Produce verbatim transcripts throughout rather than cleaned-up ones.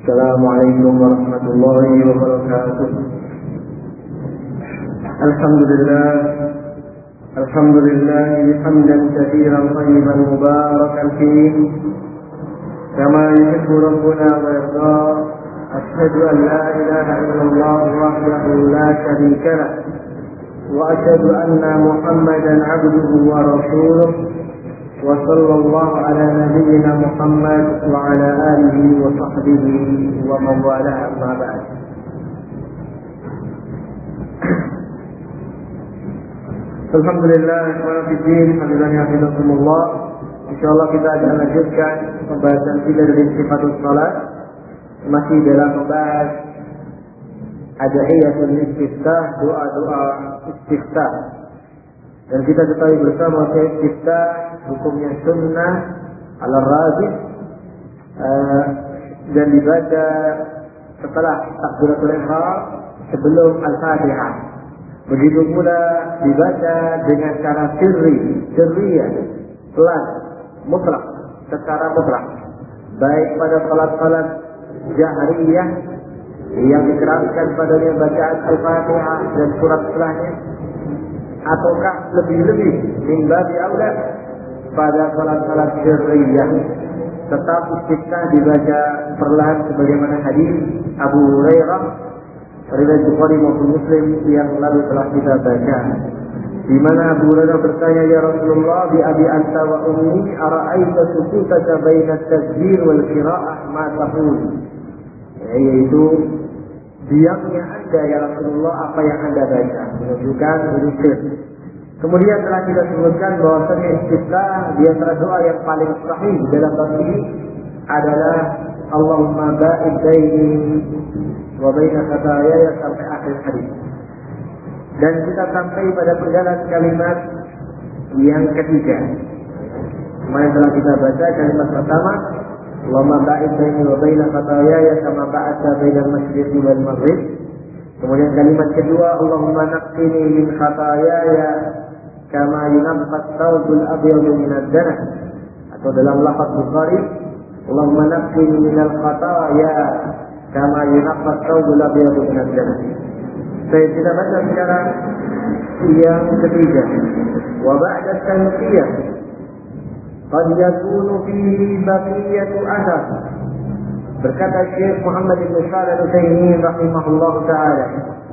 Assalamualaikum warahmatullahi wabarakatuh. Alhamdulillah, alhamdulillah hamdan katsiran thayyiban mubarakan fihi kama yuhibbu rabbuna wa yarda. Asyhadu an la ilaha illallah wahdahu la syarika lah wa asyhadu anna Muhammadan 'abduhu wa rasuluh. وصلى الله على نبينا محمد وعلى آله وصحبه ومن والاه أما بعد. Alhamdulillah, alhamdulillah, insyaallah kita akan lanjutkan pembahasan kita dari sifatul salat, masih dalam membahas adaiyatul istiftah, doa-doa istiftah. Dan kita ketahui bersama bahwa istiftah hukumnya sunnah ala rajih uh, dan dibaca setelah takbiratul ihram sebelum al-fatihah. Begitu pula dibaca dengan cara sirri, sirriyah, pelan, mutlak, secara mutlak, baik pada salat-salat jahriyah yang dikeraskan padanya bacaan al-fatihah dan surat setelahnya, ataukah lebih-lebih min babi aula pada salat-salat sirriyah tetap istiftah dibaca perlahan sebagaimana hadis Abu Hurairah riwayat Bukhari maupun Muslim yang lalu telah kita baca, di mana Abu Hurairah bertanya, ya Rasulullah, bi abi anta wa ummi ara'aita sukutaka baina at-takbir wal qira'ah ma taqul, yaitu diamnya anda ya Rasulullah, apa yang anda baca, menunjukkan urusan. Kemudian telah kita sebutkan bahwasanya istiftah di antara doa yang paling sahih dalam bab ini adalah Allahumma ba'id baini wa baina khataayaya sampai akhir hadis. Dan kita sampai pada perjalanan kalimat yang ketiga. Kemarin telah kita baca kalimat pertama, Allahumma ba'id baini wa baina khataayaya kama ba'adta bainal masyriqi wal maghrib. Kemudian kalimat kedua, Allahumma naqqini min khataayaya kama yunqat thawbul abyadu min ad-danas, atau dalam lafaz Bukhari, Allahumma naqqini minal khataaya kama yunqat thawbul abyadu min ad-danas. Saya kita baca sekarang yang ketiga, wa ba'da tanqiyah qad yakunu fihi baqiyatu athar. Berkata Syekh Muhammad bin Shalih Al-Utsaimin rahimahullah ta'ala,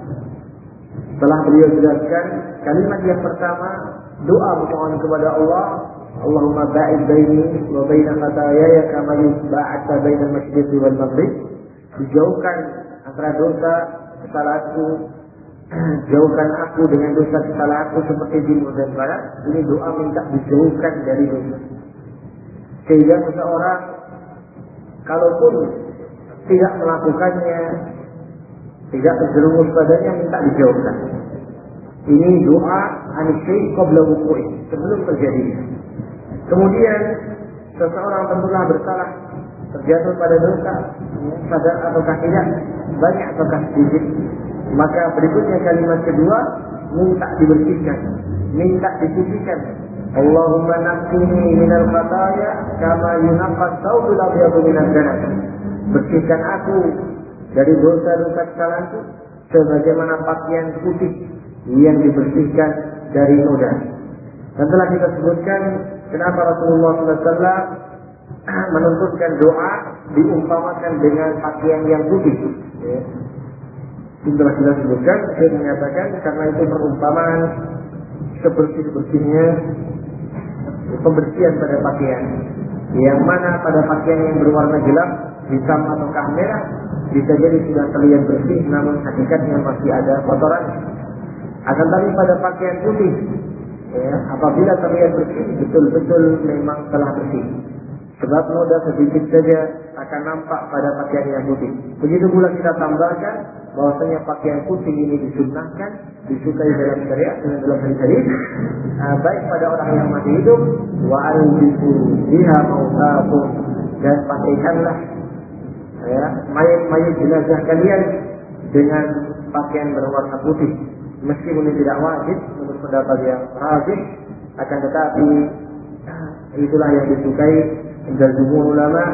setelah beliau jelaskan kalimat yang pertama, doa memohon kepada Allah, Allahumma ba'id baini wa baina khataayaya kama ba'adta bainal masyriqi wal maghrib, dijauhkan antara dosa kesalahanku, jauhkan aku dengan dosa kesalahanku seperti timur dan barat. Ini doa minta dijauhkan dari dosa, sehingga seseorang kalaupun tidak melakukannya, tidak terjerumus padanya, minta dijauhkan. Ini doa anisyai qabla wuqu'i, sebelum terjadinya. Kemudian seseorang tentulah bersalah, terjatuh pada dosa, sadar ataukah tidak, banyak ataukah sedikit, maka berikutnya kalimat kedua, minta dibersihkan, minta disucikan. Allahumma naqqini minal khataaya kama yunqat thawbul abyadu min ad-danas. Bersihkan aku dari dosa-dosa kesalahanku sebagaimana pakaian putih yang dibersihkan dari noda. Dan telah kita sebutkan kenapa Rasulullah sallallahu alaihi wasallam menuntutkan doa diumpamakan dengan pakaian yang putih. Ya. Itu telah kita sebutkan, saya menyatakan karena itu perumpamaan sebersih-bersihnya pembersihan pada pakaian, yang mana pada pakaian yang berwarna gelap, hitam ataukah merah, bisa jadi sudah terlihat bersih, namun hakikatnya masih ada kotoran. Akan tapi pada pakaian putih, ya, apabila terlihat bersih, betul-betul memang telah bersih. Sebab noda sedikit saja akan nampak pada pakaian yang putih. Begitu pula kita tambahkan bahwasanya pakaian putih ini disunnahkan, disukai dalam syariat dan dalam hadis, uh, baik pada orang yang masih hidup, wa albisu biha mautakum, dan pakaikanlah ya, mayat-mayat jenazah kalian dengan pakaian berwarna putih. Meskipun ini tidak wajib menurut pendapat yang rajih, akan tetapi itulah yang disukai dari jumhur ulama,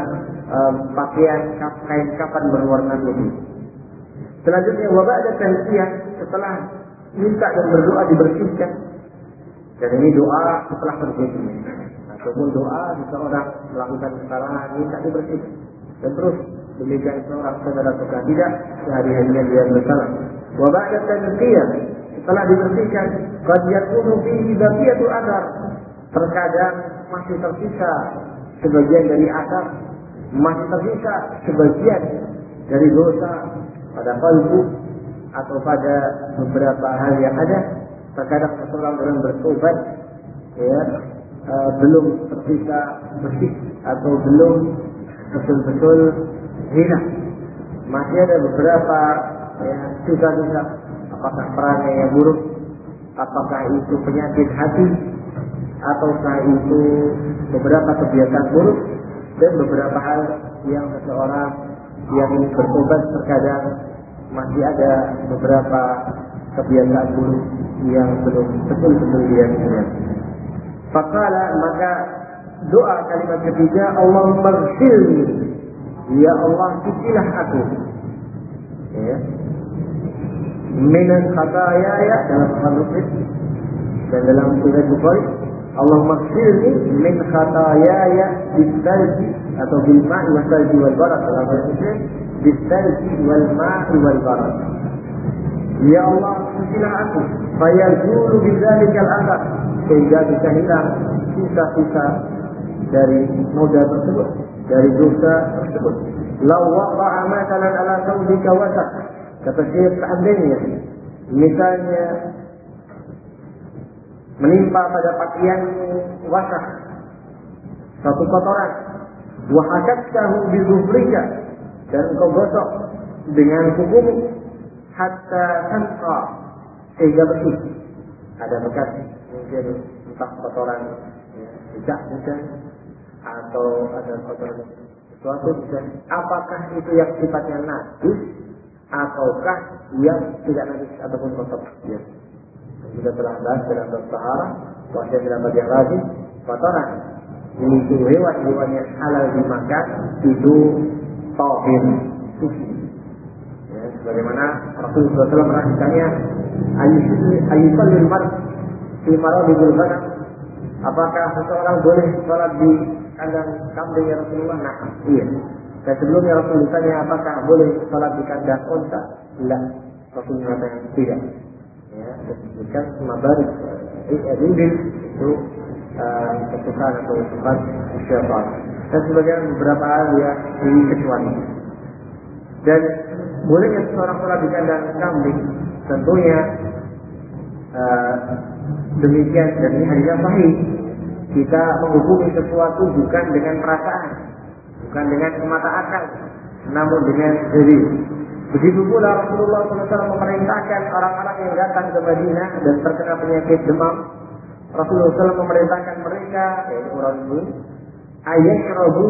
um, pakaian kain kapan berwarna putih. Selanjutnya wa ba'da tanqiyah, setelah minta dan berdoa dibersihkan. Dan ini doa setelah terjadinya. Ataupun doa seseorang melakukan kesalahan minta dibersihkan. Dan terus demikian seorang saudara suka tidak sehari-harinya dia bersalah. Wa ba'da tanqiyah, setelah dibersihkan, qad yakunu fihi baqiyatu athar. Terkadang masih tersisa sebagian dari asar, masih tersisa sebagian dari dosa pada kalbu atau pada beberapa hal yang ada. Terkadang seseorang dalam bertobat ya uh, belum tersisa bersih atau belum betul-betul hilang, masih ada beberapa ya, sisa-sisa. Apakah perangai yang buruk, apakah itu penyakit hati, ataukah itu beberapa kebiasaan buruk, dan beberapa hal yang seseorang yang ingin bertobat terkadang masih ada beberapa kebiasaan buruk yang belum betul-betul dia hilangkan. Faqala, maka doa kalimat ketiga, Allahumma ighfirli, ya Allah cucilah aku ya min khataaya, dalam hadis dan dalam surat Bukhari, Allahumma ighfirli min khataaya bis-salji atau bil ma'i was-salji wal barad, dalam hadis bis-salji wal ma'i wal barad. Ya Allah cucilah aku fayazulu bidzalikal athar, sehingga bisa hilang sisa-sisa dari noda tersebut, dari dosa tersebut. Law waqa'a matalan ala thawbika wasaq, kata Syekh, seandainya misalnya menimpa pada pakaianmu wasaq, satu kotoran, wa hakatsahu bi dhufrika, dan engkau gosok dengan kukumu, hatta tanqa, sehingga bersih. Ada bekas mungkin entah kotoran ya, jejak mungkin, atau ada kotoran sesuatu mungkin. Apakah itu yang sifatnya najis ataukah yang tidak najis ataupun kotor? Ya. Kita telah bahas dalam bab taharah, bahwa dalam bab yang rajin, kotoran itu hewan-hewan yang halal dimakan itu tahir, suci. Ya, sebagaimana Rasulullah shallallahu alaihi wasallam pernah ditanya, ayyusul mar fi maradil ghanam, apakah seseorang boleh sholat di kandang kambing ya Rasulullah? Nah, iya. Dan sebelumnya Rasulullah tanya apakah boleh sholat di kandang unta? Tidak. Rasulullah tanya tidak. Ya, disebutkan mabarik ibil itu kesukaan atau sifat syaitan. Dan sebagian beberapa hal yang dikecuali. Dan bolehnya seorang sholat di kandang kambing tentunya uh, demikian, dan ini hadisnya sahih. Kita menghukumi sesuatu bukan dengan perasaan, bukan dengan mata akal, namun dengan dalil. Begitu pula Rasulullah shallallahu alaihi wasallam memerintahkan orang-orang yang datang ke Madinah dan terkena penyakit demam. Rasulullah shallallahu alaihi wasallam memerintahkan mereka, yaitu orang ini, ayashrabu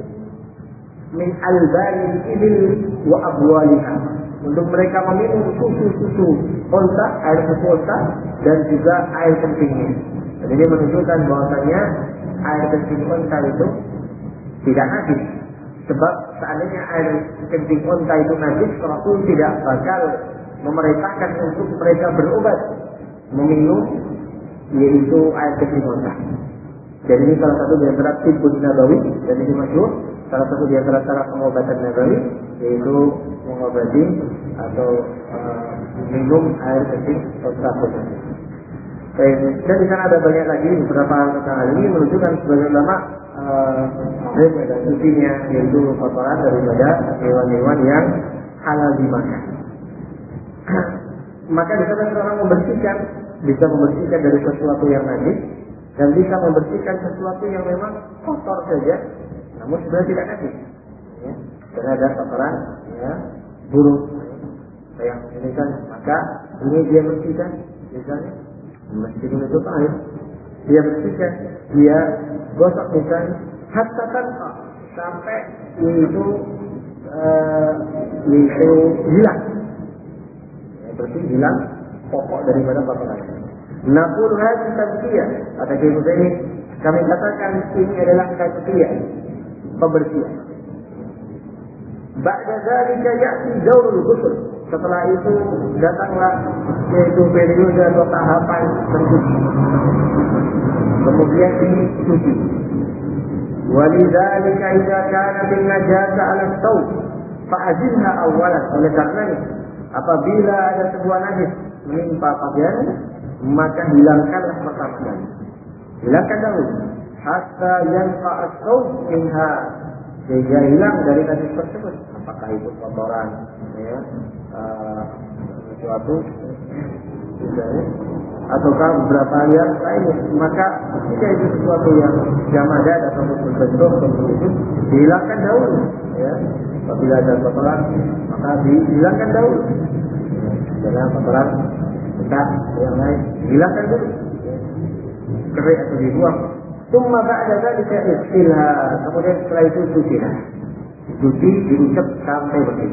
min albanil ibil wa abwaliha, untuk mereka meminum susu-susu unta, air susu unta, dan juga air kencingnya. Dan ini menunjukkan bahwasanya air kencing unta itu tidak najis. Sebab seandainya air kencing unta itu najis, Rasul tidak bakal memerintahkan untuk mereka berobat meminum yaitu air kencing unta. Jadi ini salah satu di antara tibbun nabawi, dan ini masyhur, salah satu di antara cara pengobatan nabawi, yaitu mengobati atau uh, minum air kencing unta. Dan di sana ada banyak lagi beberapa hal tentang hal ini, menunjukkan sebagai ulama dan uh, sucinya yaitu kotoran daripada hewan-hewan yang halal dimakan. Maka di sana seorang membersihkan, bisa membersihkan dari sesuatu yang najis, dan bisa membersihkan sesuatu yang memang kotor saja, namun sebenarnya tidak najis. Ya, karena ada kotoran, ya, buruk, yang ini kan, maka ini dia bersihkan, misalnya, meskipun itu air, dia bersihkan, dia gosok misalnya, hatta tanpa sampai itu uh, itu hilang, ya, bersih hilang pokok daripada kotoran. Naqul hadhihi tazkiyah, kata Syekh ini kami katakan ini adalah tazkiyah, pembersihan. Ba'da dzalika ya'ti daurul ghusl. Setelah itu datanglah yaitu periode atau tahapan bersuci. Kemudian dicuci. Walidzalika idza kana bin najasa 'ala thawb fa'azilha awwalan. Oleh karena apabila ada sebuah najis menimpa pakaian, maka hilangkanlah pertama kali. Hilangkan dahulu hatta yanqa as-thawb minha, sehingga hilang dari najis tersebut. Apakah itu kotoran, ya, uh, sesuatu, misalnya, ataukah beberapa yang lainnya, maka jika itu sesuatu yang jamadat atau berbentuk seperti itu, dihilangkan dahulu. Ya. Apabila ada kotoran, maka dihilangkan dahulu. Karena kotoran bekas yang lain, dihilangkan dulu. Kering atau dibuang. Tsumma ba'da dzalika ighsilha. Kemudian setelah itu cucilah. Cuci, diusap sampai bersih.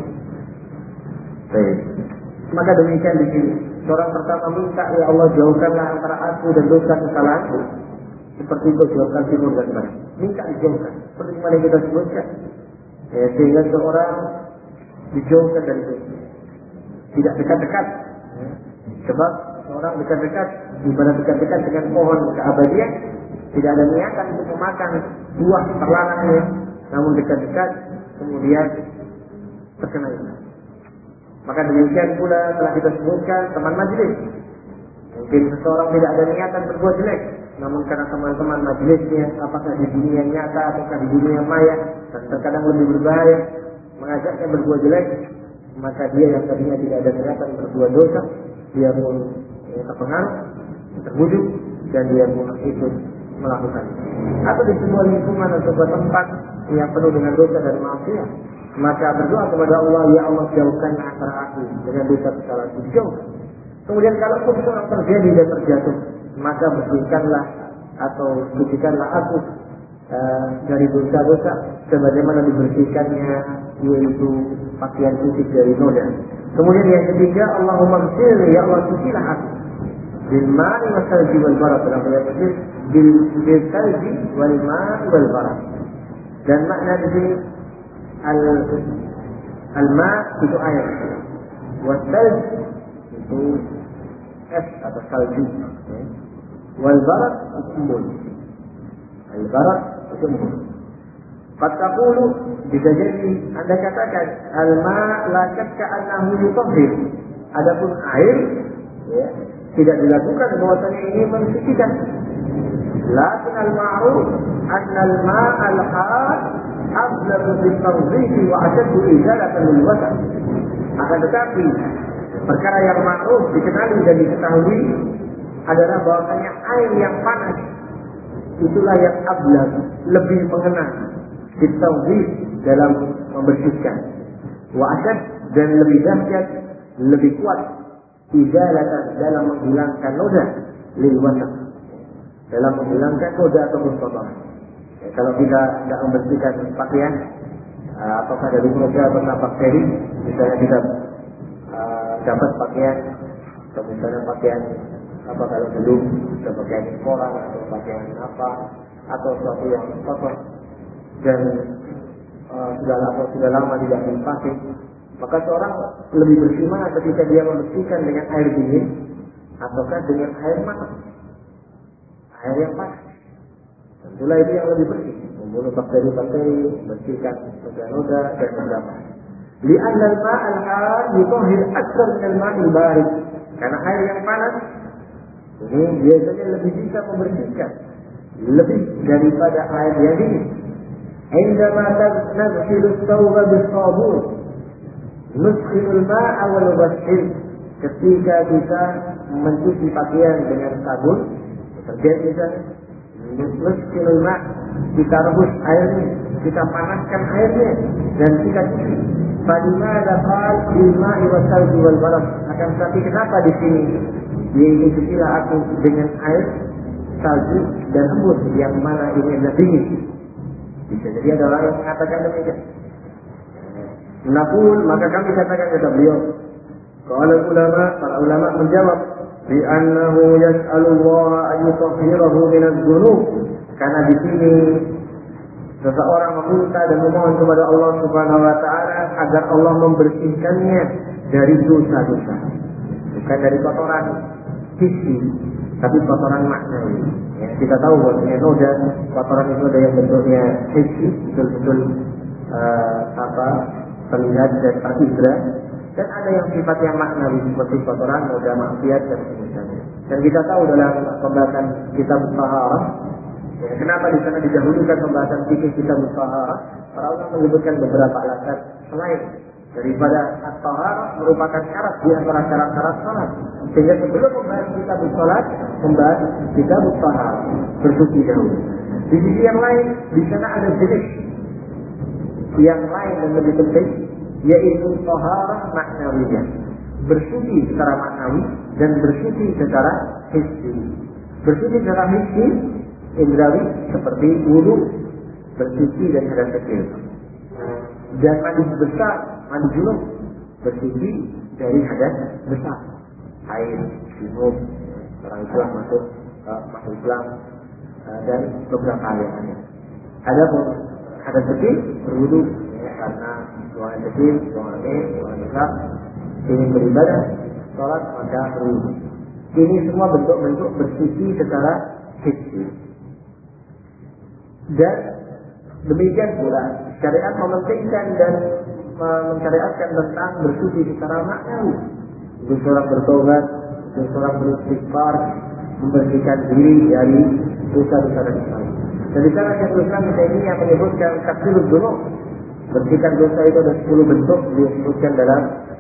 Baik. Maka demikian di sini. Seorang pertama minta, ya Allah jauhkanlah antara aku dan dosa kesalahanku. Seperti itu jauhkan timur dan barat. Minta dijauhkan. Seperti mana kita sebutkan. Ya, sehingga seorang dijauhkan dari dosa. Tidak dekat-dekat. Ya. Sebab seorang dekat-dekat, ibarat dekat-dekat dengan pohon keabadian, tidak ada niatan untuk memakan buah perlahannya, namun dekat-dekat kemudian terkena itu. Maka demikian pula telah kita sebutkan teman majlis. Mungkin seseorang tidak ada niatan berbuat jelek, namun karena teman-teman majlisnya, apakah di dunia nyata ataukah di dunia maya, dan terkadang lebih berbahaya, mengajaknya berbuat jelek, maka dia yang tadinya tidak ada niatan berbuat dosa, dia pun ya, terpengaruh, terbujuk, dan dia pun ikut melakukan. Atau di sebuah lingkungan atau sebuah tempat yang penuh dengan dosa dan maksiat, maka berdoa kepada Allah, ya Allah jauhkan antara aku dengan dosa kesalahan, jauhkan. Kemudian kalau pun seorang terjadi dan terjatuh, maka bersihkanlah atau sucikanlah aku uh, dari dosa-dosa sebagaimana dibersihkannya yaitu pakaian putih dari noda. Kemudian yang ketiga, Allahumma msirni, ya Allah sucilah aku bil ma'i wal salji wal barad, dalam ayat ini bil salji wal ma'i wal barad. Dan makna di sini al al-ma' itu air, wal salj itu es atau salju, wal barad itu embun. Al barad itu embun. Qad taqulu, bisa jadi Anda katakan al-ma' la syakka annahu yutahhir. Adapun air ya, tidak dilakukan bahwasanya ini mensucikan. Lakin al-ma'ruf anna al-ma' al-hal afdalu lit-tanzih wa ashaddu izalatan lil wasan. Akan tetapi perkara yang ma'ruf dikenali dan diketahui adalah bahwasanya air yang panas itulah yang ablag, lebih mengena lit-tanzih dalam membersihkan, wa ashad dan lebih dahsyat, lebih kuat izalatan dalam menghilangkan noda lil wasan, dalam menghilangkan noda ataupun kotoran. Ya, kalau kita tidak membersihkan pakaian, uh, apakah dari noda atau bakteri, misalnya kita uh, dapat pakaian, atau misalnya pakaian apa kalau belum, atau pakaian koran atau pakaian apa, atau sesuatu yang kotor dan uh, sudah lama sudah lama tidak dipakai, maka seorang lebih bersih mana ketika dia membersihkan dengan air dingin ataukah dengan air panas, air yang panas. Tentulah itu yang lebih bersih, membunuh bakteri-bakteri, membersihkan noda-noda dan beberapa. Li'anna al-ma' al-har yutahhir akthar min al-ma' al-barid. Karena air yang panas ini biasanya lebih bisa membersihkan lebih daripada air yang dingin. Indama tadkhilu ath-thawba bis-sabun nuskhilul ma'a wa nubashshir. Ketika kita mencuci pakaian dengan sabun, deterjen misalnya, nuskhilul ma', kita rebus airnya, kita panaskan airnya dan kita cuci. Fadimada qal bil ma'i wa salji wal barad. Akan tetapi kenapa di sini yaitu cucilah aku dengan air, salju dan embun, yang mana ini adalah dingin. Bisa jadi ada orang yang mengatakan demikian. Naqul, maka kami katakan kata beliau, qala ulama, para ulama menjawab, bi annahu yas'alu Allah an yutahhirahu min adz-dzunub. Karena di sini Seseorang meminta dan memohon kepada Allah Subhanahu wa taala agar Allah membersihkannya dari dosa-dosa. Bukan dari kotoran hissi, tapi kotoran maknawi. Ya, kita tahu bahwa noda kotoran itu ada yang bentuknya hissi, betul-betul uh, apa terlihat dan terindra, dan ada yang sifatnya maknawi seperti kotoran, noda maksiat dan sebagainya. Dan kita tahu dalam pembahasan kitab taharah, ya, kenapa di sana didahulukan pembahasan fikih kitab taharah? Para ulama menyebutkan beberapa alasan selain daripada at-taharah merupakan syarat di antara syarat-syarat salat. Sehingga sebelum membahas kitab salat, membahas kitab taharah bersuci dahulu. Di sisi yang lain, di sana ada jenis yang lain dan lebih penting, yaitu taharah maknawiyah, bersuci secara maknawi dan bersuci secara hissi. Bersuci secara hissi indrawi seperti wudu, bersuci dan hadas kecil, dan mandi besar, mandi junub, bersuci dari hadas besar, air, junub, orang Islam masuk uh, masuk Islam uh, dan beberapa hal yang lain. Adapun hadas kecil berwudu ya, karena buangan kecil, buangan angin, buangan besar, ingin beribadah, sholat maka berwudu. Ini semua bentuk-bentuk bersuci secara hissi. Dan demikian pula syariat mementingkan dan mensyariatkan tentang bersuci secara maknawi. Untuk seorang bertobat, untuk seorang beristighfar, membersihkan diri dari dosa-dosa dan kesalahan. Dan di sana Syekhul Islam ini yang menyebutkan takfirud dzunub, bersihkan dosa itu ada sepuluh bentuk disebutkan dalam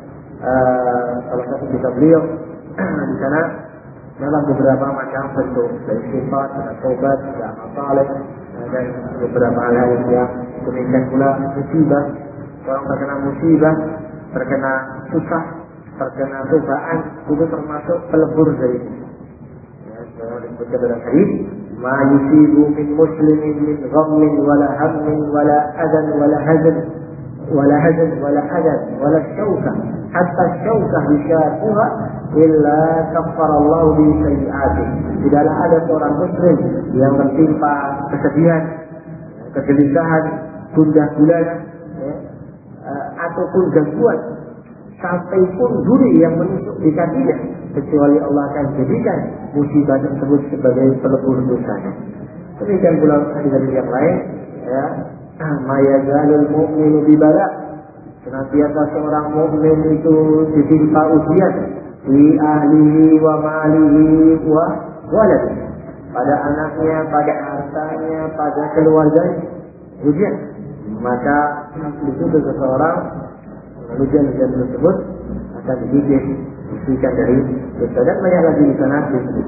uh, salah satu kitab beliau. Di sana dalam beberapa macam bentuk dari sifat, ada taubat, ada amal saleh, dan beberapa hal yang demikian pula musibah. Orang terkena musibah, terkena susah, terkena cobaan, itu termasuk pelebur dari itu. Ya, sebenarnya disebutkan dalam hadis, "Ma yusibu min muslimin min ghammin wala hammin wala adan wala hazan wala hazan wala hadan wala syauka hatta syauka yushaquha illa kaffara Allah bi sayyi'atih." Tidaklah ada seorang muslim yang tertimpa kesedihan, kegelisahan, gundah gulana, ya, ataupun gangguan, sampai pun duri yang menusuk di kakinya, kecuali Allah akan jadikan musibah tersebut sebagai pelebur dosanya. Demikian pula hadis yang lain, ya, ma yazalul mu'minu bibala, senantiasa seorang mukmin itu ditimpa ujian di ahlihi wa malihi wa waladihi, pada anaknya, pada hartanya, pada keluarganya, ujian. Maka itu seseorang ujian-ujian tersebut akan dididik, bersihkan dari dosa, dan banyak lagi di sana disebut.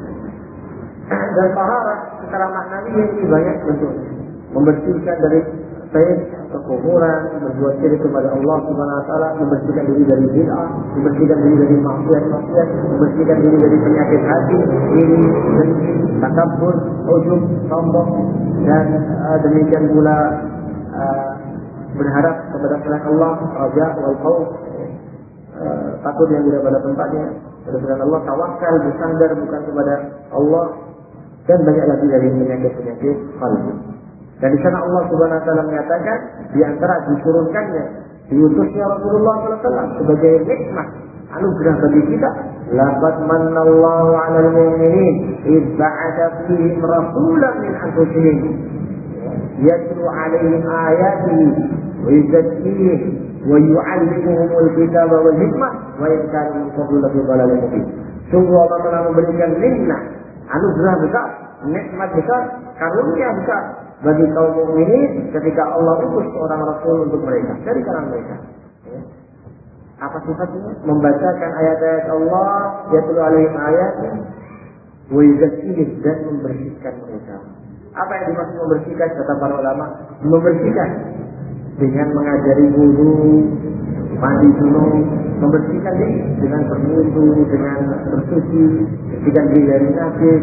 Dan taharah secara maknawi ini banyak bentuk, membersihkan dari sayyid, kekufuran, berbuat syirik kepada Allah Subhanahu wa taala, membersihkan diri dari bid'ah, membersihkan diri dari maksiat-maksiat, membersihkan diri dari penyakit hati, iri, dengki, takabbur, ujub, sombong, dan uh, demikian pula uh, berharap kepada selain Allah, raja wal khauf, uh, takut yang tidak pada tempatnya, kepada selain Allah, tawakal, bersandar bukan kepada Allah, dan banyak lagi dari penyakit-penyakit qalbi. Dan di sana Allah Subhanahu wa taala menyatakan di antara diturunkannya diutusnya Rasulullah sallallahu alaihi wasallam sebagai nikmat anugerah bagi kita, laqad manallahu 'alal mu'minin idz ba'atha fihim rasulan min anfusihim yatlu 'alaihim ayatihi wa yuzakkihim wa yu'allimuhumul kitaba wal hikmah wa in kanu min qablu lafi dhalalin mubin. Sungguh Allah telah memberikan nikmat, anugerah besar, nikmat besar, karunia besar bagi kaum mukminin ketika Allah utus seorang rasul untuk mereka dari kalangan mereka. Ya. Apa sifatnya? Membacakan ayat-ayat Allah, yatlu alaihim ayatnya, wa yuzakkihim, dan membersihkan mereka. Apa yang dimaksud membersihkan? Kata para ulama, membersihkan dengan mengajari wudu, mandi junub, membersihkan diri dengan berwudu, dengan bersuci, bersihkan diri dari najis.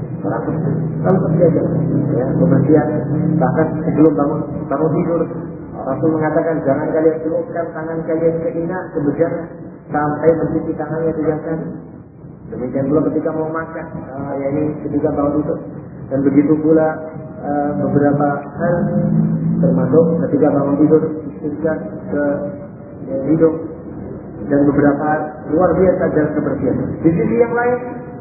Kalau terjaga, ya, kebersihan. Bahkan sebelum bangun bangun tidur, Rasul mengatakan jangan kalian celupkan tangan kalian ke inang, ke bejana, sampai mencuci tangannya tiga kali. Demikian pula ketika mau makan, uh, ya ini ketika bangun tidur, Dan begitu pula uh, beberapa hal termasuk ketika bangun tidur disebutkan ke ya, hidung dan beberapa luar biasa dalam kebersihan. Di sisi yang lain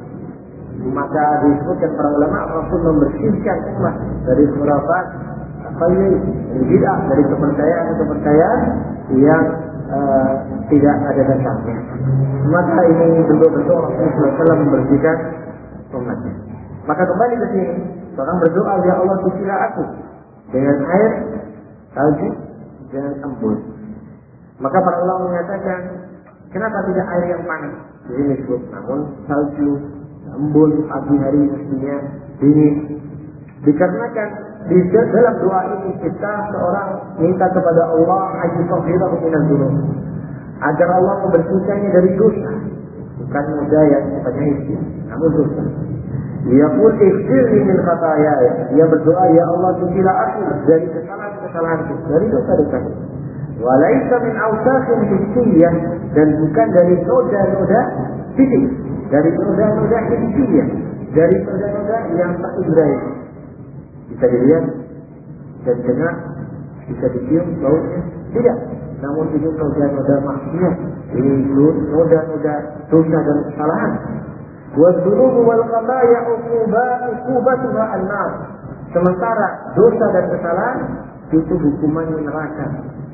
maka disebutkan para ulama Rasul membersihkan umat dari khurafat, dari bid'ah, dari kepercayaan-kepercayaan yang uh, tidak ada dasarnya. Maka ini bentuk-bentuk Rasul sallallahu alaihi wasallam membersihkan umatnya. Maka kembali ke sini, seorang berdoa, ya Allah sucilah aku dengan air, salju, dan embun. Maka para ulama menyatakan, kenapa tidak air yang panas? Di sini disebut, namun salju, embun pagi hari mestinya dingin. Dikarenakan di dalam doa ini kita seorang minta kepada Allah ayyutahhirahu minadz dzunub, agar Allah membersihkannya dari dosa, bukan muda yang sifatnya izin, namun dosa. Dia pun ikhtirni min khataaya. Dia berdoa, ya Allah sucilah aku dari kesalahan-kesalahanku, dari dosa-dosa. Walaisa min awsaqin hissiyah, dan bukan dari noda-noda fisik, dari noda-noda hissiyah, dari noda-noda yang terindrai. Bisa dilihat dan dengar, bisa dicium baunya, tidak. Namun itu noda-noda maksiat, ini noda-noda dosa dan kesalahan. Wadzunubu wal qadaya uqubatuha an-nar. Sementara dosa dan kesalahan itu hukumannya neraka.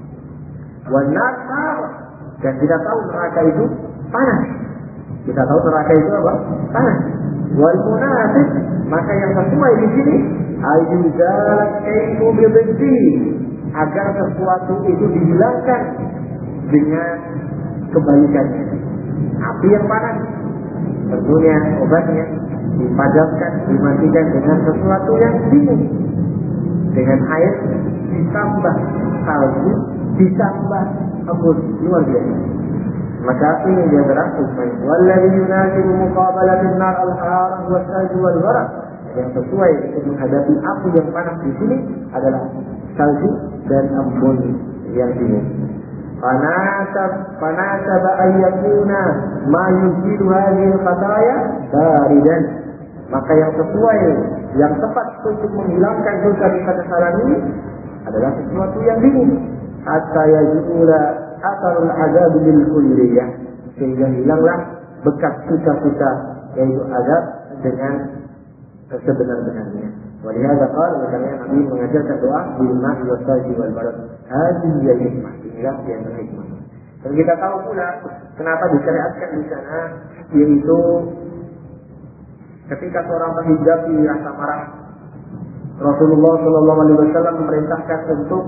Wan nar, dan kita tahu neraka itu panas. Kita tahu neraka itu apa? Panas. Wal munafiq, maka yang sesuai di sini ayyuzalak kaitu bidhi, agar sesuatu itu dihilangkan dengan kebalikannya. Api yang panas, tentunya obatnya dipadamkan, dimatikan dengan sesuatu yang dingin, dengan air ditambah salju, ditambah embun, luar biasa. Maka ini dia berarti walladzi yunasibu muqabalatin nar al-harah wa salju wal barad, yang sesuai untuk menghadapi api yang panas di sini adalah salju dan embun yang dingin. Panasab panasab ayyakuna ma yuzilu hadhihi al-khataya baridan, maka yang sesuai, yang tepat untuk menghilangkan dosa-dosa kesalahan ini adalah sesuatu yang dingin. Hatta yazula atharul azab bil kulliyah, sehingga hilanglah bekas sisa-sisa yaitu azab dengan sebenar-benarnya. Walihada qala, karena Nabi mengajarkan doa bil ma'i was salji wal barad. Hadhihi ya hikmah, inilah yang hikmah. Dan kita tahu pula kenapa disyariatkan di sana, yaitu ketika seorang menghadapi rasa marah, Rasulullah Shallallahu Alaihi Wasallam memerintahkan untuk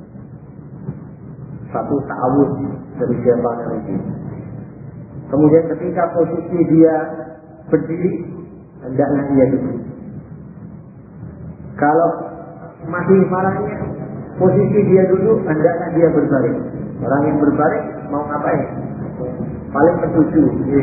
satu ta'awudz dari syaitan rajim. Kemudian ketika posisi dia berdiri, hendaklah dia duduk. Kalau masih marahnya, posisi dia duduk, hendaklah dia berbaring. Orang yang berbaring mau ngapain? Paling ketuju.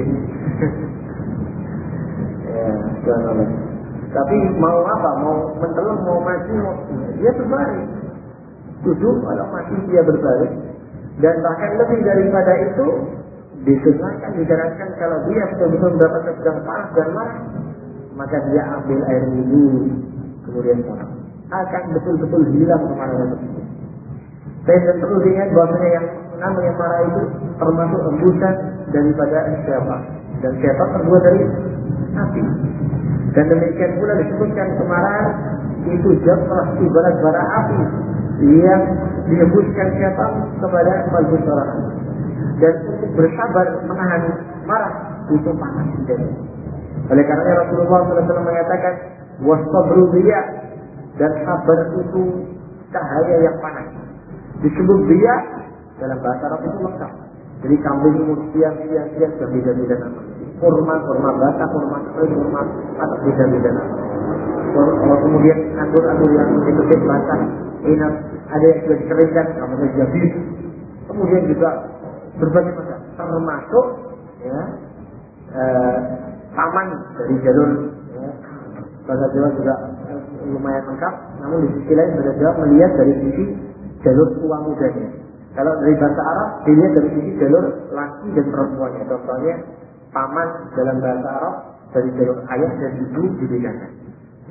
Ya, tapi mau apa? Mau mentelem, mau maju, mau... dia berbaring. Duduk kalau masih dia berbaring. Dan bahkan lebih daripada itu, disunahkan, disarankan kalau dia betul-betul mendapatkan sedang panas dan marah, maka dia ambil air wudhu, kemudian sholat. Akan betul-betul hilang kemarahan tersebut. Dan perlu diingat bahwasanya yang namanya marah itu termasuk embusan daripada syaitan. Dan syaitan terbuat dari api. Dan demikian pula disebutkan kemarahan itu jatuh ibarat bara api yang dihembuskan syaitan kepada kalbu seorang. Dan untuk bersabar menahan marah itu panas. Oleh karena Rasulullah shallallahu alaihi wasallam mengatakan wasabru biya, dan sabar itu cahaya yang panas. Disebut biya dalam bahasa Arab itu lengkap. Jadi kambing siang siang siang berbeda-beda nama. Kurma kurma basah, kurma kering, kurma atau beda-beda nama. Kalau kemudian anggur-anggur yang sedikit basah, enak, ada yang sudah dikeringkan, namanya jabir. Kemudian juga berbagai macam, termasuk ya eh, taman dari jalur ya, bahasa Jawa juga eh, lumayan lengkap. Namun di sisi lain bahasa Jawa melihat dari sisi jalur tua mudanya. Kalau dari bahasa Arab dilihat dari sisi jalur laki dan perempuannya. Contohnya paman dalam bahasa Arab dari jalur ayah dan ibu dibedakan.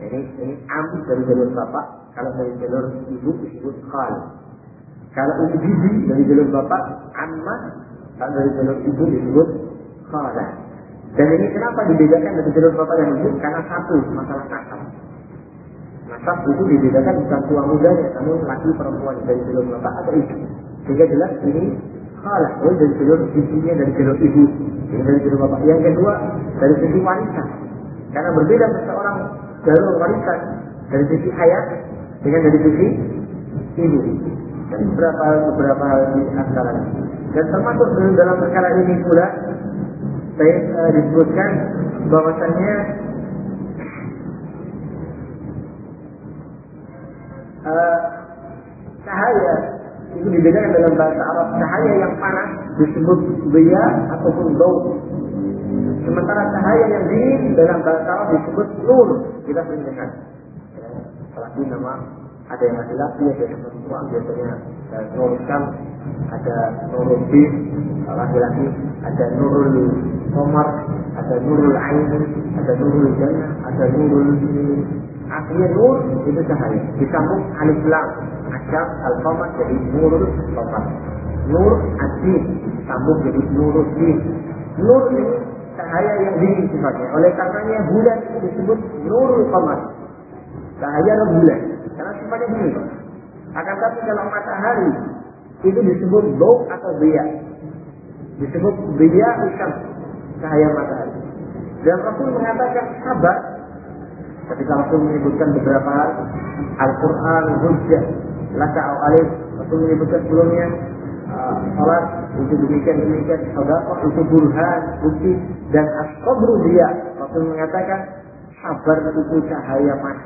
Ini ini am dari jalur bapak, kalau dari jalur ibu disebut khal. Kalau ini bibi dari jalur bapak, amma, kalau dari jalur ibu disebut khala. Dan ini kenapa dibedakan dari jalur bapak dan ibu? Karena satu, masalah nasab. Nasab itu dibedakan bukan tua mudanya, namun laki perempuan dari jalur bapak atau ibu. Sehingga jelas ini khala, oh, dari jalur bibinya, dari jalur ibu, ini dari jalur bapak. Yang kedua, dari sisi warisan. Karena berbeda seseorang jalur warisan dari sisi ayah dengan dari sisi ibu. Dan beberapa beberapa hal di antaranya. Dan termasuk dalam perkara ini pula saya uh, disebutkan bahwasannya uh, cahaya itu dibedakan dalam bahasa Arab. Cahaya yang panas disebut dhiya ataupun daw. Sementara cahaya yang dingin dalam bahasa Arab disebut nur. Kita sering dengar. Ya, apalagi nama ada yang laki-laki, ada yang perempuan, biasanya ada nur syam, ada nurul din, laki-laki, ada nurul qamar, ada nurul ain, ada nurul jannah, ada nurul ini. Artinya nur itu cahaya. Disambung alif lam, asyam al-qamar jadi nurul qamar. Nur ad-din disambung jadi nurul din. Nur ini cahaya yang dingin sifatnya. Oleh karenanya bulan disebut nurul qamar. Cahaya bulan. Karena sifatnya dingin. Akan tapi kalau matahari itu disebut daw atau dhiya. Disebut dhiya syams, cahaya matahari. Dan Rasul mengatakan sabar. Ketika Rasul menyebutkan beberapa hal, Al-Quran, hujjah, laka'au alif, Rasul menyebutkan sebelumnya uh, salat itu demikian demikian, sedekah itu burhan, bukti, dan as-sabru dhiya. Rasul mengatakan sabar itu cahaya mata.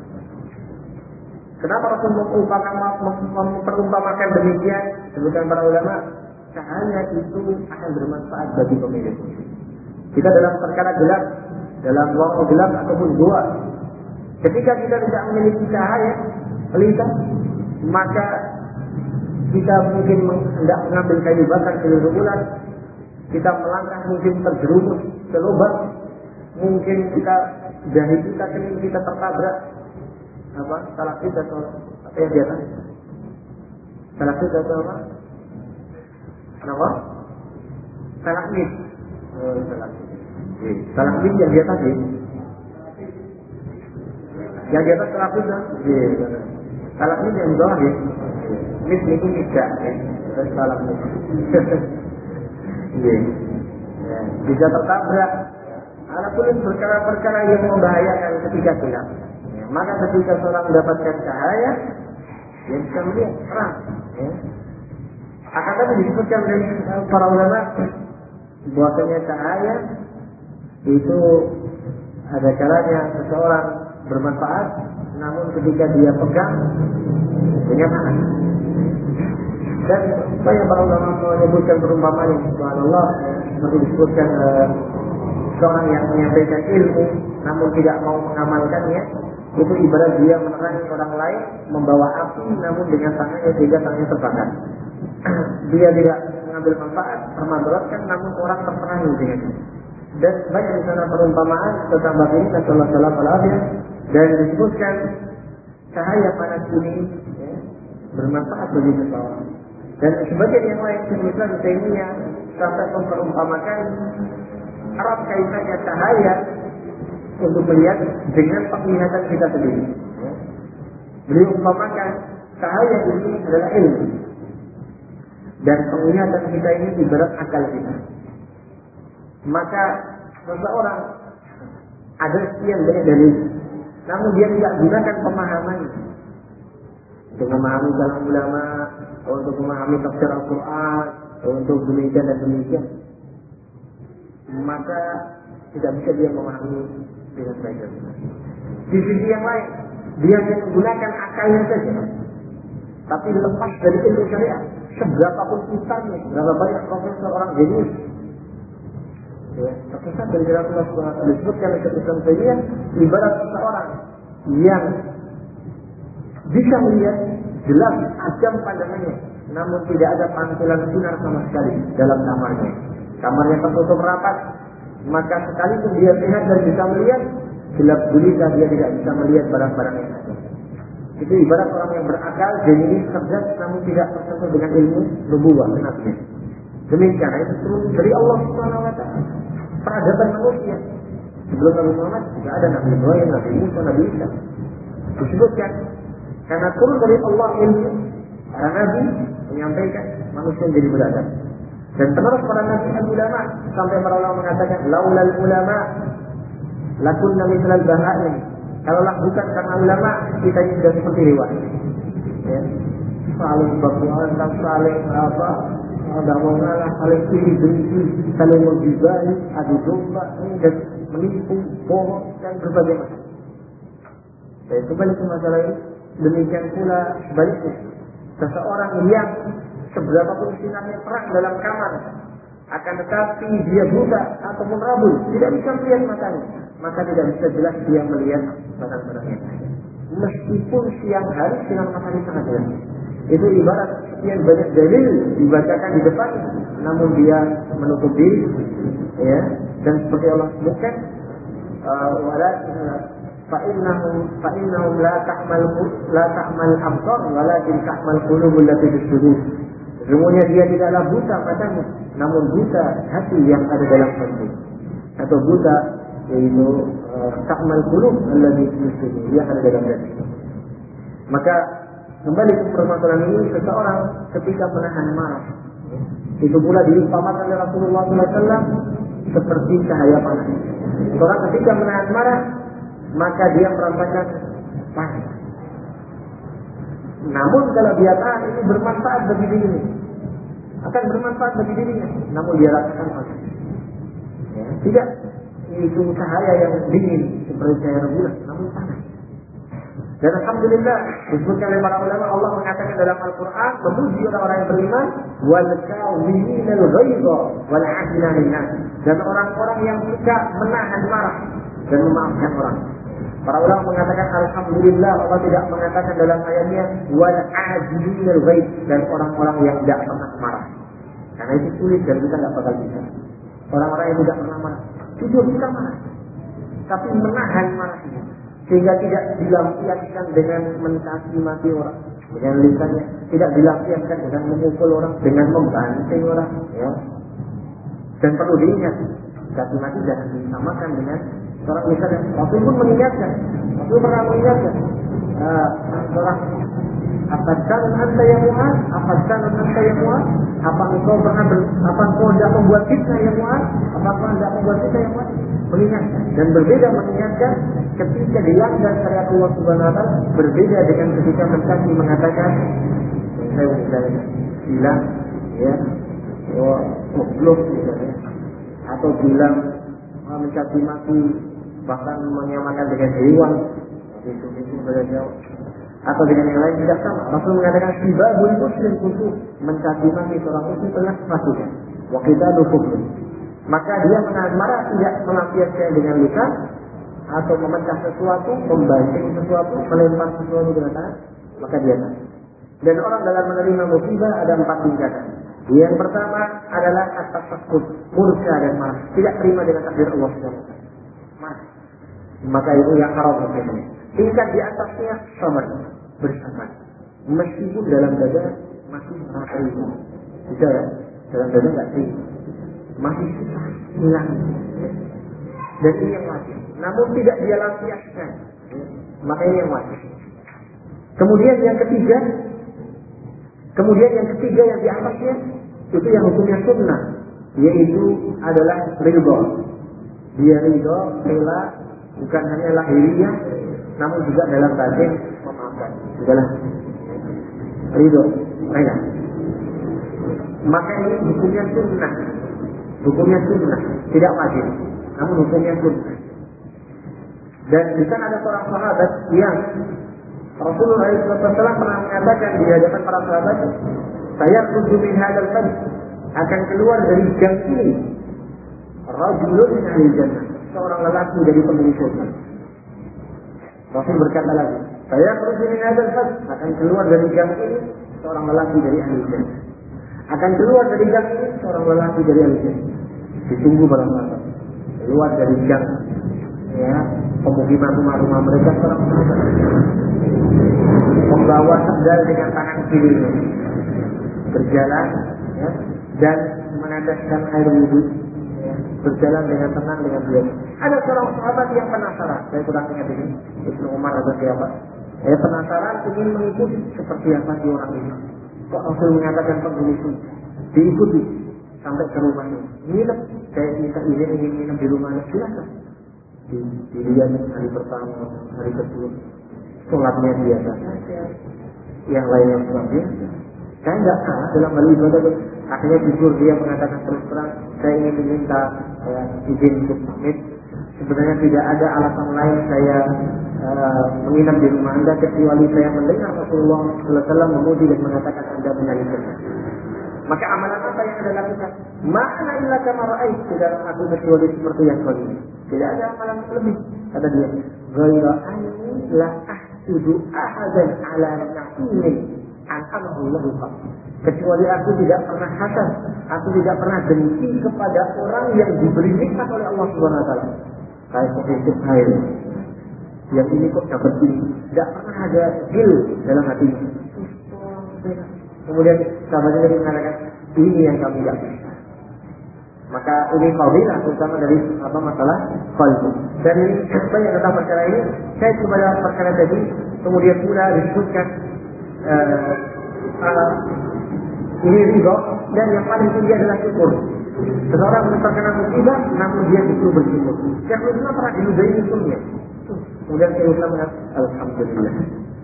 Kenapa Rasul memperumpamakan demikian? Sebutkan para ulama, cahaya itu akan bermanfaat bagi pemilik. Kita dalam perkara gelap, dalam waktu gelap ataupun dua, ketika kita tidak memiliki cahaya pelita, maka kita mungkin hendak mengambil kayu bakar seluruh bulan, kita melangkah mungkin terjerumus ke lubang, mungkin kita dahi kita kening kita tertabrak apa salafit atau apa yang di atas salafit atau apa apa salafit oh, salafit salafit yang di atas ya yang di atas salafit kan salafit yang di bawah ya mis itu tidak ya terus salafit iya bisa tertabrak apapun perkara-perkara yang membahayakan ketika gelap. Maka ketika seorang mendapatkan cahaya, dia bisa melihat terang. Ya. Akan tetapi disebutkan dari para ulama bahwasanya cahaya itu ada caranya seseorang bermanfaat, namun ketika dia pegang dengan tangan. Dan banyak para ulama menyebutkan perumpamaan yang subhanallah seperti disebutkan uh, seorang yang menyampaikan ilmu namun tidak mau mengamalkannya. Itu ibarat dia menerangi orang lain membawa api namun dengan tangannya sehingga tangannya terbakar. Dia tidak mengambil manfaat, termanfaatkan namun orang terperangi dengannya. Dan banyak di sana perumpamaan tentang bab ini Rasulullah sallallahu alaihi wasallam dan disebutkan cahaya panas ini ya, bermanfaat bagi seseorang. Dan sebagian yang lain sebutkan Taimiyah sampai memperumpamakan erat kaitannya cahaya untuk melihat dengan penglihatan kita sendiri. Beliau umpamakan cahaya ini adalah ilmu dan penglihatan kita ini ibarat akal kita. Maka seseorang ada sekian banyak dalil, namun dia tidak gunakan pemahamannya untuk memahami kalam ulama, untuk memahami tafsir Al-Quran, untuk demikian dan demikian, maka tidak bisa dia memahami dengan baik dan benar. Di sisi yang lain, dia hanya menggunakan akalnya saja, tapi lepas dari ilmu syariat. Seberapapun pintarnya, berapa banyak profesor orang jenius, ya, tersesat dari jalan Allah subhanahu wa taala. Disebutkan oleh Syekh Islam Taimiyah ibarat seseorang yang bisa melihat jelas tajam pandangannya, namun tidak ada pantulan sinar sama sekali dalam kamarnya. Kamarnya tertutup rapat, maka sekalipun dia sehat dan bisa melihat, gelap gulita dia tidak bisa melihat barang-barang yang ada. Itu ibarat orang yang berakal, jenis cerdas, namun tidak tersentuh dengan ilmu nubuwah, kenabian. Demikian itu turun dari Allah Subhanahu Wa Taala. Peradaban manusia. Sebelum Nabi Muhammad juga ada Nabi Ibrahim, Nabi Musa, Nabi Isa. Disebutkan karena turun dari Allah ilmu, para nabi menyampaikan manusia menjadi beradab. Dan penerus para nabi dan ulama sampai para ulama mengatakan laulal ulama lakunna mithlal bahaim. Kalaulah bukan karena ulama, kita ini sudah seperti hewan. Ya. Saling berkuasa, saling apa? Ada mengalah, saling iri benci, saling menggibah, adu domba, dan menipu, bohong dan berbagai macam. Saya kembali ke masalah ini. Demikian pula sebaliknya, seseorang yang seberapa pun sinarnya terang dalam kamar, akan tetapi dia buta ataupun rabun, tidak bisa melihat matanya, maka tidak bisa jelas dia melihat barang-barang yang lain. Meskipun siang hari sinar matanya sangat jelas. Itu ibarat sekian banyak dalil dibacakan di depan, namun dia menutup diri, ya. Dan seperti Allah sebutkan, wala fa'innahum fa'innahum la ta'mal la ta'mal absar walakin ta'mal qulubul lati fi sudur. Sesungguhnya dia tidaklah buta matanya, namun buta hati yang ada dalam hati. Atau buta yaitu ta'mal qulub allati fi sudur, yang ada dalam hati. Maka kembali ke permasalahan ini, seseorang ketika menahan marah, itu pula diumpamakan oleh Rasulullah sallallahu alaihi wasallam seperti cahaya panas. Seorang ketika menahan marah, maka dia merasakan panas. Namun kalau dia tahan, ini bermanfaat bagi dirinya, akan bermanfaat bagi dirinya, namun dia rasakan panas. Ya, tidak itu cahaya yang dingin seperti cahaya rembulan, namun panas. Dan alhamdulillah disebutkan oleh para ulama, Allah mengatakan dalam Al-Quran memuji orang-orang yang beriman, wal kaziminal ghaidha wal 'afina 'anil nas, dan orang-orang yang suka menahan marah dan memaafkan orang. Para ulama mengatakan alhamdulillah Allah tidak mengatakan dalam ayatnya wal 'aziminal ghaidh, dan orang-orang yang tidak pernah marah. Karena itu sulit dan kita tidak bakal bisa. Orang-orang yang tidak pernah marah, jujur bisa marah, tapi menahan marahnya, sehingga tidak dilampiaskan dengan mencaci maki orang dengan lisannya, tidak dilampiaskan dengan memukul orang, dengan membanting orang, ya. Dan perlu diingat, caci maki jangan disamakan dengan orang misalnya. Rasul pun mengingatkan, Rasul pernah mengingatkan, uh, orang apakan anda yang muat, apakan anda yang muat, apa engkau pernah ber, apa engkau tidak membuat fitnah yang muat, apa engkau tidak membuat fitnah yang muat. Mengingatkan dan berbeda mengingatkan ketika dilanggar syariat Allah Subhanahu Wa Taala, berbeda dengan ketika mencaci mengatakan saya misalnya bilang ya oh goblok misalnya, atau bilang oh, mencaci maki, bahkan menyamakan dengan hewan itu itu beliau, atau dengan yang lain tidak sama. Rasul mengatakan sibabul muslim khusus mencaci maki seorang muslim adalah fasikan wa qitalu kufr. Maka dia menahan marah tidak melampiaskan dengan lisan atau memecah sesuatu, membanting sesuatu, melempar sesuatu dengan tangan, maka dia tahan. Dan orang dalam menerima musibah ada empat tingkatan. Yang pertama adalah at-tasakkut, murka dan marah, tidak terima dengan takdir Allah subhanahu wa taala. Marah. Maka itu yang haram hukumnya. Tingkat di atasnya sabar, bersabar. Meskipun dalam dada masih merasa terima. Bisa ya? Dalam dada enggak terima. Masih susah hilang. Dan ini yang wajib. Namun tidak dia lampiaskan. Maka ini yang wajib. Kemudian yang ketiga, kemudian yang ketiga yang di atasnya itu yang hukumnya sunnah, yaitu adalah ridho. Dia ridho, rela, bukan hanya lahiriah, namun juga dalam batin memaafkan. Adalah ridho, rela. Maka ini hukumnya sunnah. Hukumnya sunnah, tidak wajib, namun hukumnya sunnah. Dan di sana ada seorang sahabat yang Rasulullah shallallahu alaihi wasallam pernah mengatakan di hadapan para sahabat, saya tuju min hadal fad, akan keluar dari gang ini rajulun ahli jannah, seorang lelaki dari penghuni surga. Rasul berkata lagi, saya tuju min hadal fad, akan keluar dari gang ini seorang lelaki dari ahli jannah. Akan keluar dari gang ini seorang lelaki dari ahli jannah. Ditunggu para sahabat keluar dari gang, ya, pemukiman rumah-rumah mereka seorang sahabat membawa sandal dengan tangan kirinya, berjalan ya, dan meneteskan air wudhu, ya, berjalan dengan tenang dengan biasa. Ada seorang sahabat yang penasaran, saya kurang ingat ini, Ibnu Umar atau siapa, saya penasaran ingin mengikuti seperti apa si orang ini. Kok Rasul mengatakan penghuni surga? Diikuti sampai ke rumahnya. Nginep, saya minta izin ingin nginep di rumahnya, silakan. Dilihat hari pertama, hari kedua, sholatnya biasa saja, yang lainnya sholat biasa. Saya nggak salah dalam hal ibadah. Akhirnya jujur dia mengatakan terus terang, saya ingin meminta ya, izin untuk pamit. Sebenarnya tidak ada alasan lain saya uh, menginap di rumah Anda kecuali saya mendengar Rasulullah sallallahu alaihi wasallam memuji dan mengatakan Anda menyalihkan. Maka amalan apa yang Anda lakukan? Ma'ana illa kama ra'ait, tidak aku kecuali seperti yang kau lihat. Tidak ada amalan lebih. Kata dia, ghaira anni la ahsudu ahadan ala na'imin an'amahu Allahu qad. Kecuali aku tidak pernah hasad, aku tidak pernah dengki kepada orang yang diberi nikmat oleh Allah Subhanahu wa taala. Kayak seperti saya. Yang ini kok dapat ini. Tidak pernah ada hil dalam hatinya. Kemudian sahabatnya tadi mengatakan, ini yang kami tidak bisa. Maka ini fadilah terutama dari apa masalah qalbu. Dan ini banyak tentang perkara ini. Saya coba dalam perkara tadi, kemudian pula disebutkan uh, uh, ini ridho, dan yang paling tinggi adalah syukur. Seseorang terkena musibah, namun dia justru bersyukur. Syekhul Islam pernah diludahi musuhnya. Kemudian Syekhul Islam mengatakan, alhamdulillah.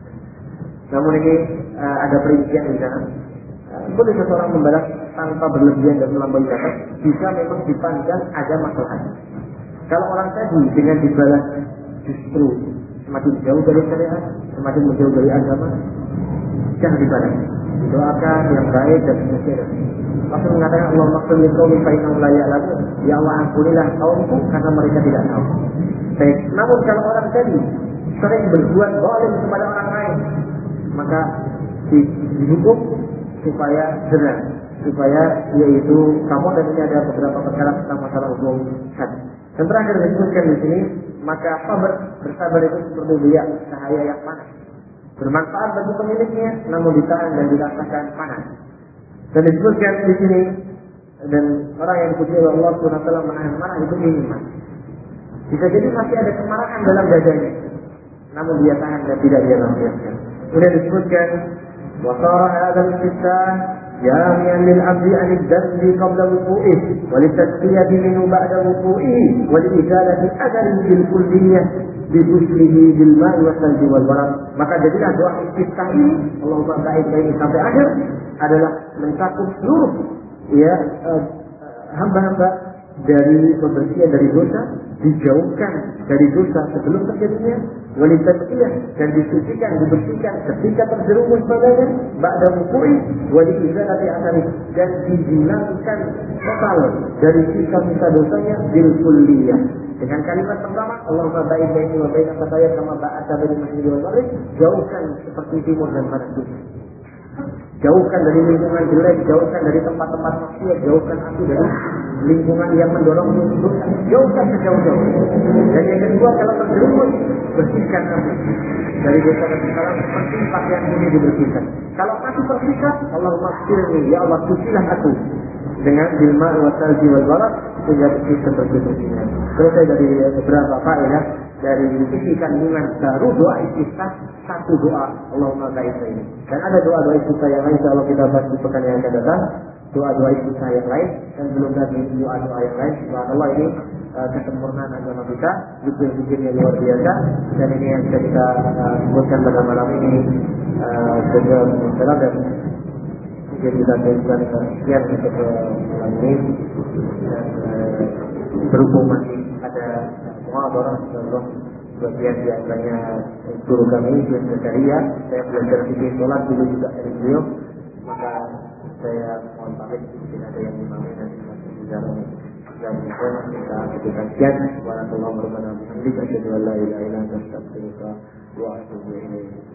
Namun ini uh, ada perincian di sana. Uh, boleh seseorang membalas tanpa berlebihan dan melampaui batas, jika memang dipandang ada masalah. Kalau orang tadi dengan dibalas justru semakin jauh dari syariat, semakin menjauh dari agama, jangan dibalas. Doakan yang baik dan seterusnya. Rasul mengatakan, Allah maksudnya kaum fainau la ya'lamu, ya Allah ampunilah kaumku karena mereka tidak tahu. Baik, namun kalau orang tadi sering berbuat zalim kepada orang lain, maka dihukum supaya jelas, supaya yaitu kamu dan ini ada beberapa perkara tentang masalah hukum had. Dan terakhir disebutkan di sini, maka sabar, bersabar itu seperti dia cahaya yang panas, bermanfaat bagi pemiliknya, namun ditahan dan dirasakan panas. Dan disebutkan di sini, dan orang yang dipuji oleh Allah subhanahu wa taala menahan marah itu iman. Bisa jadi masih ada kemarahan dalam dadanya, namun dia tahan dan tidak dia lampiaskan. Kemudian disebutkan, wasara hadzal istisna jami'an lil 'abdi 'an ad-dambi qabla wuqu'ihi wa litasfiyati minhu ba'da wuqu'ihi wa li izalati adarihi bil kulliyah bi ghuslihi bil ma'i wa salji wal barad. Maka jadilah doa istiftah ini, Allahumma ba'id baini sampai akhir, adalah mencakup seluruh ya uh, hamba-hamba dari pembersihan dari dosa, dijauhkan dari dosa sebelum terjadinya, walitazkiyah dan disucikan, dibersihkan ketika terjerumus padanya, ba'da wuqu'i wali izalati athari dan dihilangkan total dari sisa-sisa dosanya bil kulliyah. Dengan kalimat pertama, Allahumma ba'id baini wa baina khataya kama ba'ata bainal maghribi wal maghrib, jauhkan seperti timur dan barat bumi. Jauhkan dari lingkungan jelek, jauhkan dari tempat-tempat maksiat, jauhkan aku dari lingkungan yang mendorong untuk dosa, jauhkan sejauh-jauh. Dan yang kedua, kalau terjerumus, bersihkan aku dari dosa dan kesalahan seperti pakaian ini dibersihkan. Kalau masih tersisa, Allahumma firni, ya Allah sucilah aku dengan bilma wa salji wal barad sehingga bersih seperti bersihnya. Selesai dari beberapa faedah dari sisi kandungan baru doa istiftah, satu doa Allahumma ba'id baini. Dan ada doa-doa istiftah yang lain, insyaallah kita bahas di pekan yang akan datang. Doa-doa istiftah yang lain dan belum lagi doa-doa yang lain. Subhanallah, ini uh, kesempurnaan agama kita, zikir-zikirnya luar biasa, dan ini yang bisa kita uh, sebutkan pada malam ini. Semoga uh, dan mungkin kita berikan sekian untuk malam ini. Dan uh, berhubung masih ada muhadarah, insyaallah bagian di antaranya guru kami Syekh Zakaria, saya belajar fikih sholat dulu juga dari beliau, maka saya mohon pamit, mungkin ada yang imami dan masih di dalam dan kita ketika sekian, subhanallah warahmatullahi wabarakatuh, asyhadu an la ilaha illa anta astaghfiruka wa atubu ilaik.